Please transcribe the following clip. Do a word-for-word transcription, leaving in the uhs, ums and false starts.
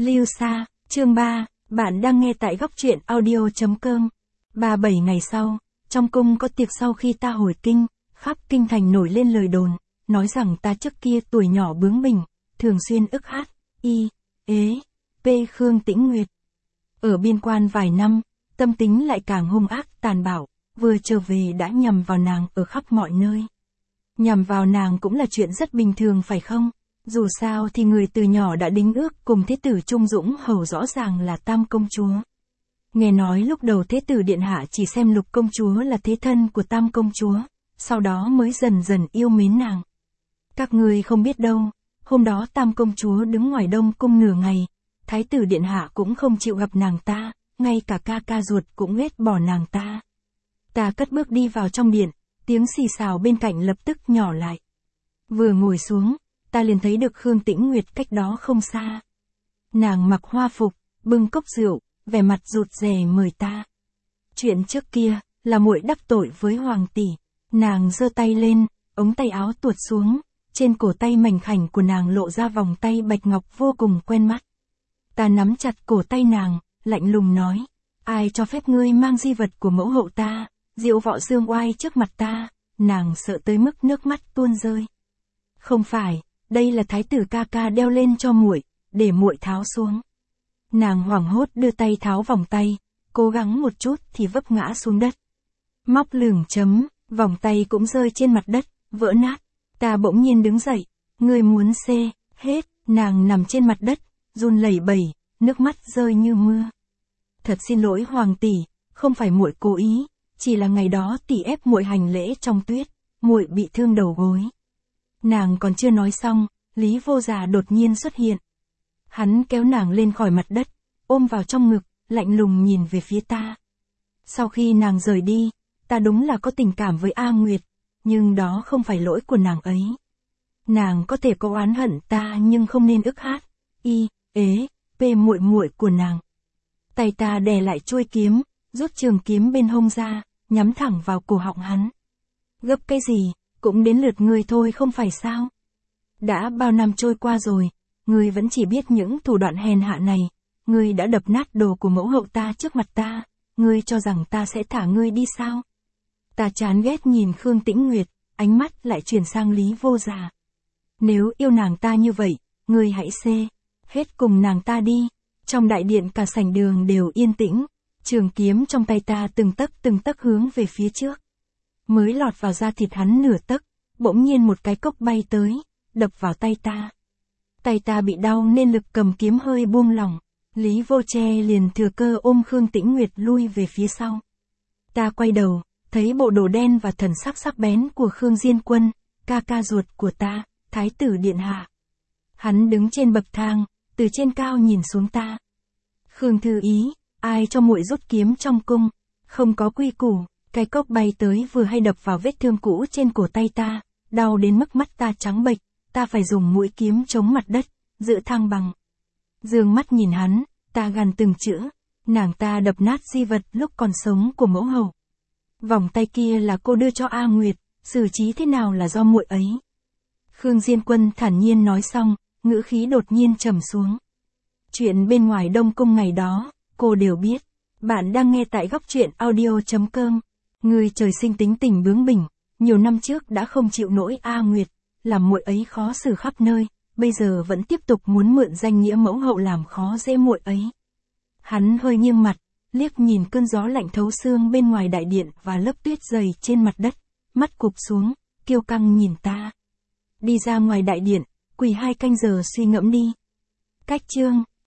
Lưu Sa, chương ba, bạn đang nghe tại góc truyện audio.com. Ba bảy ngày sau, trong cung có tiệc sau khi ta hồi kinh, khắp kinh thành nổi lên lời đồn, nói rằng ta trước kia tuổi nhỏ bướng bỉnh, thường xuyên ức hát, y, ế, p Khương Tĩnh Nguyệt. Ở biên quan vài năm, tâm tính lại càng hung ác tàn bạo, vừa trở về đã nhằm vào nàng ở khắp mọi nơi. Nhằm vào nàng cũng là chuyện rất bình thường phải không? Dù sao thì người từ nhỏ đã đính ước cùng thế tử Trung Dũng Hầu rõ ràng là Tam công chúa. Nghe nói lúc đầu thế tử điện hạ chỉ xem Lục công chúa là thế thân của Tam công chúa, sau đó mới dần dần yêu mến nàng. Các ngươi không biết đâu, hôm đó Tam công chúa đứng ngoài Đông cung nửa ngày, thái tử điện hạ cũng không chịu gặp nàng ta, ngay cả ca ca ruột cũng ghét bỏ nàng ta. Ta cất bước đi vào trong điện, tiếng xì xào bên cạnh lập tức nhỏ lại. Vừa ngồi xuống, ta liền thấy được Khương Tĩnh Nguyệt cách đó không xa. Nàng mặc hoa phục, bưng cốc rượu, vẻ mặt rụt rè mời ta. Chuyện trước kia, là muội đắc tội với hoàng tỷ. Nàng giơ tay lên, ống tay áo tuột xuống, trên cổ tay mảnh khảnh của nàng lộ ra vòng tay bạch ngọc vô cùng quen mắt. Ta nắm chặt cổ tay nàng, lạnh lùng nói, ai cho phép ngươi mang di vật của mẫu hậu ta, diệu võ dương oai trước mặt ta. Nàng sợ tới mức nước mắt tuôn rơi. Không phải, đây là thái tử ca ca đeo lên cho muội, để muội tháo xuống. Nàng hoảng hốt đưa tay tháo vòng tay, cố gắng một chút thì vấp ngã xuống đất. Móc lửng chấm, vòng tay cũng rơi trên mặt đất, vỡ nát. Ta bỗng nhiên đứng dậy, ngươi muốn xê, hết, nàng nằm trên mặt đất, run lẩy bẩy, nước mắt rơi như mưa. Thật xin lỗi hoàng tỷ, không phải muội cố ý, chỉ là ngày đó tỷ ép muội hành lễ trong tuyết, muội bị thương đầu gối. Nàng còn chưa nói xong, Lý Vô Già đột nhiên xuất hiện. Hắn kéo nàng lên khỏi mặt đất, ôm vào trong ngực, lạnh lùng nhìn về phía ta. Sau khi nàng rời đi, ta đúng là có tình cảm với A Nguyệt, nhưng đó không phải lỗi của nàng ấy. Nàng có thể có oán hận ta nhưng không nên ức hát, y, ế, p muội muội của nàng. Tay ta đè lại chuôi kiếm, rút trường kiếm bên hông ra, nhắm thẳng vào cổ họng hắn. Gấp cái gì, cũng đến lượt ngươi thôi không phải sao? Đã bao năm trôi qua rồi, ngươi vẫn chỉ biết những thủ đoạn hèn hạ này, ngươi đã đập nát đồ của mẫu hậu ta trước mặt ta, ngươi cho rằng ta sẽ thả ngươi đi sao? Ta chán ghét nhìn Khương Tĩnh Nguyệt, ánh mắt lại chuyển sang Lý Vô Già. Nếu yêu nàng ta như vậy, ngươi hãy xê, hết cùng nàng ta đi. Trong đại điện cả sảnh đường đều yên tĩnh, trường kiếm trong tay ta từng tấc từng tấc hướng về phía trước. Mới lọt vào da thịt hắn nửa tấc, bỗng nhiên một cái cốc bay tới, đập vào tay ta. Tay ta bị đau nên lực cầm kiếm hơi buông lỏng, Lý Vô Che liền thừa cơ ôm Khương Tĩnh Nguyệt lui về phía sau. Ta quay đầu, thấy bộ đồ đen và thần sắc sắc bén của Khương Diên Quân, ca ca ruột của ta, thái tử điện hạ. Hắn đứng trên bậc thang, từ trên cao nhìn xuống ta. Khương thư ý, ai cho muội rút kiếm trong cung, không có quy củ. Cái cốc bay tới vừa hay đập vào vết thương cũ trên cổ tay ta, đau đến mức mắt ta trắng bệch, ta phải dùng mũi kiếm chống mặt đất, giữ thăng bằng. Dương mắt nhìn hắn, ta gằn từng chữ, nàng ta đập nát di vật lúc còn sống của mẫu hậu. Vòng tay kia là cô đưa cho A Nguyệt, xử trí thế nào là do muội ấy. Khương Diên Quân thản nhiên nói xong, ngữ khí đột nhiên trầm xuống. Chuyện bên ngoài Đông cung ngày đó, cô đều biết. Bạn đang nghe tại góc truyện audio.com. Người trời sinh tính tình bướng bỉnh, nhiều năm trước đã không chịu nổi A Nguyệt, làm muội ấy khó xử khắp nơi, bây giờ vẫn tiếp tục muốn mượn danh nghĩa mẫu hậu làm khó dễ muội ấy. Hắn hơi nghiêng mặt, liếc nhìn cơn gió lạnh thấu xương bên ngoài đại điện và lớp tuyết dày trên mặt đất, mắt cụp xuống, kiêu căng nhìn ta. Đi ra ngoài đại điện, quỳ hai canh giờ suy ngẫm đi. Cách chương